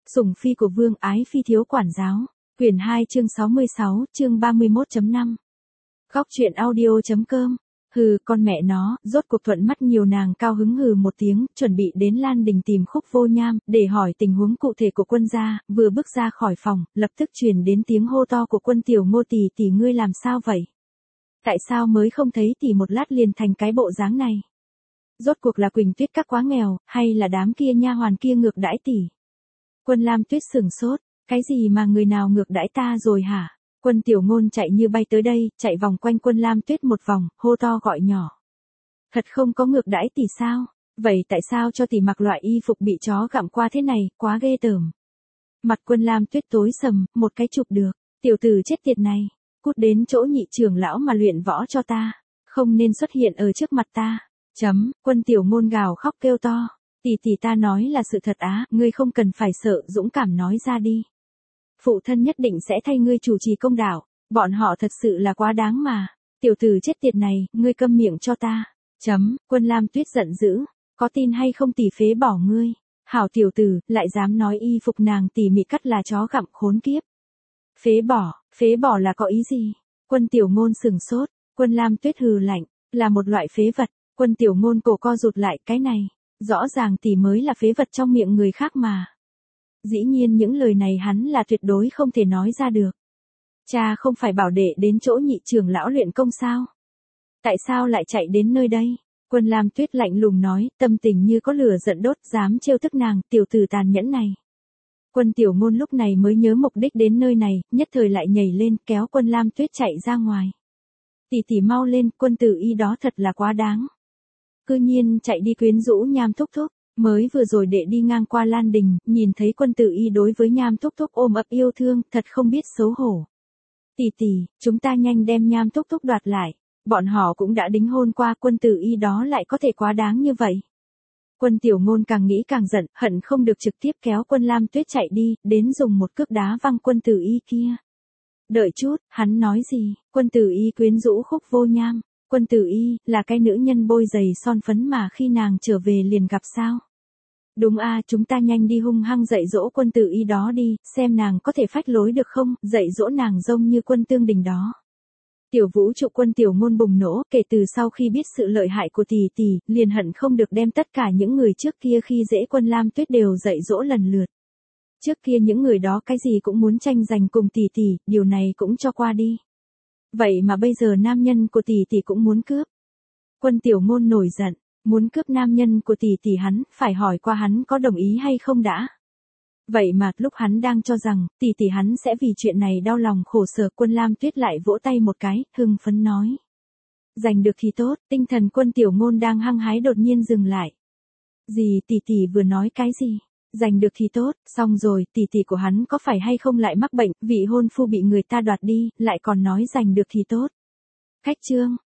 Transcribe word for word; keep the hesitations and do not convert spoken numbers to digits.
Sủng phi của vương ái phi thiếu quản giáo. Quyển hai chương sáu mươi sáu, chương ba mươi mốt chấm năm. Góc truyện audio chấm com. Hừ, con mẹ nó, rốt cuộc thuận mắt nhiều nàng cao hứng hừ một tiếng, chuẩn bị đến Lan Đình tìm Khúc Vô Nham, để hỏi tình huống cụ thể của quân gia, vừa bước ra khỏi phòng, lập tức truyền đến tiếng hô to của Quân Tiểu Ngô tỷ tỷ ngươi làm sao vậy? Tại sao mới không thấy tỷ một lát liền thành cái bộ dáng này? Rốt cuộc là Quỳnh Tuyết các quá nghèo, hay là đám kia nha hoàn kia ngược đãi tỷ? Quân Lam Tuyết sửng sốt, cái gì mà người nào ngược đãi ta rồi hả? Quân Tiểu Ngôn chạy như bay tới đây, chạy vòng quanh Quân Lam Tuyết một vòng, hô to gọi nhỏ. Thật không có ngược đãi tỷ sao? Vậy tại sao cho tỷ mặc loại y phục bị chó gặm qua thế này, quá ghê tởm. Mặt Quân Lam Tuyết tối sầm, một cái chụp được, tiểu tử chết tiệt này, cút đến chỗ nhị trưởng lão mà luyện võ cho ta, không nên xuất hiện ở trước mặt ta. Chấm, Quân Tiểu Ngôn gào khóc kêu to, tỷ tỷ ta nói là sự thật á, ngươi không cần phải sợ, dũng cảm nói ra đi. Phụ thân nhất định sẽ thay ngươi chủ trì công đạo, bọn họ thật sự là quá đáng mà. Tiểu tử chết tiệt này, ngươi câm miệng cho ta. Chấm, Quân Lam Tuyết giận dữ, có tin hay không tỷ phế bỏ ngươi. Hảo tiểu tử, lại dám nói y phục nàng tỉ mỉ cắt là chó gặm khốn kiếp. Phế bỏ, phế bỏ là có ý gì? Quân Tiểu Ngôn sừng sốt, Quân Lam Tuyết hừ lạnh, là một loại phế vật. Quân Tiểu Ngôn cổ co rụt lại, cái này, rõ ràng tỷ mới là phế vật trong miệng người khác mà. Dĩ nhiên những lời này hắn là tuyệt đối không thể nói ra được. Cha không phải bảo đệ đến chỗ nhị trưởng lão luyện công sao? Tại sao lại chạy đến nơi đây? Quân Lam Tuyết lạnh lùng nói, tâm tình như có lửa giận đốt, dám trêu tức nàng, tiểu tử tàn nhẫn này. Quân Tiểu Ngôn lúc này mới nhớ mục đích đến nơi này, nhất thời lại nhảy lên, kéo Quân Lam Tuyết chạy ra ngoài. Tỷ tỷ mau lên, Quân tử y đó thật là quá đáng. Cư nhiên chạy đi quyến rũ Nham thúc thúc. Mới vừa rồi đệ đi ngang qua Lan Đình, nhìn thấy Quân tử y đối với Nham thúc thúc ôm ấp yêu thương, thật không biết xấu hổ. Tỷ tỷ, chúng ta nhanh đem Nham thúc thúc đoạt lại. Bọn họ cũng đã đính hôn qua, Quân tử y đó lại có thể quá đáng như vậy. Quân Tiểu Ngôn càng nghĩ càng giận, hận không được trực tiếp kéo Quân Lam Tuyết chạy đi, đến dùng một cước đá văng Quân tử y kia. Đợi chút, hắn nói gì? Quân tử y quyến rũ Khúc Vô Nham. Quân tử y, là cái nữ nhân bôi giày son phấn mà khi nàng trở về liền gặp sao? Đúng a, chúng ta nhanh đi hung hăng dạy dỗ Quân tử y đó đi, xem nàng có thể phách lối được không, dạy dỗ nàng giống như Quân Tương Đình đó. Tiểu Vũ trụ Quân Tiểu Ngôn bùng nổ, kể từ sau khi biết sự lợi hại của tỷ tỷ, liền hận không được đem tất cả những người trước kia khi dễ Quân Lam Tuyết đều dạy dỗ lần lượt. Trước kia những người đó cái gì cũng muốn tranh giành cùng tỷ tỷ, điều này cũng cho qua đi. Vậy mà bây giờ nam nhân của tỷ tỷ cũng muốn cướp. Quân Tiểu Ngôn nổi giận, muốn cướp nam nhân của tỷ tỷ hắn, phải hỏi qua hắn có đồng ý hay không đã. Vậy mà lúc hắn đang cho rằng tỷ tỷ hắn sẽ vì chuyện này đau lòng khổ sở, Quân Lam Tuyết lại vỗ tay một cái, hưng phấn nói. Giành được thì tốt, tinh thần Quân Tiểu Ngôn đang hăng hái đột nhiên dừng lại. Gì, tỷ tỷ vừa nói cái gì? Giành được thì tốt, xong rồi, tỷ tỷ của hắn có phải hay không lại mắc bệnh, vị hôn phu bị người ta đoạt đi, lại còn nói giành được thì tốt. Khách trương,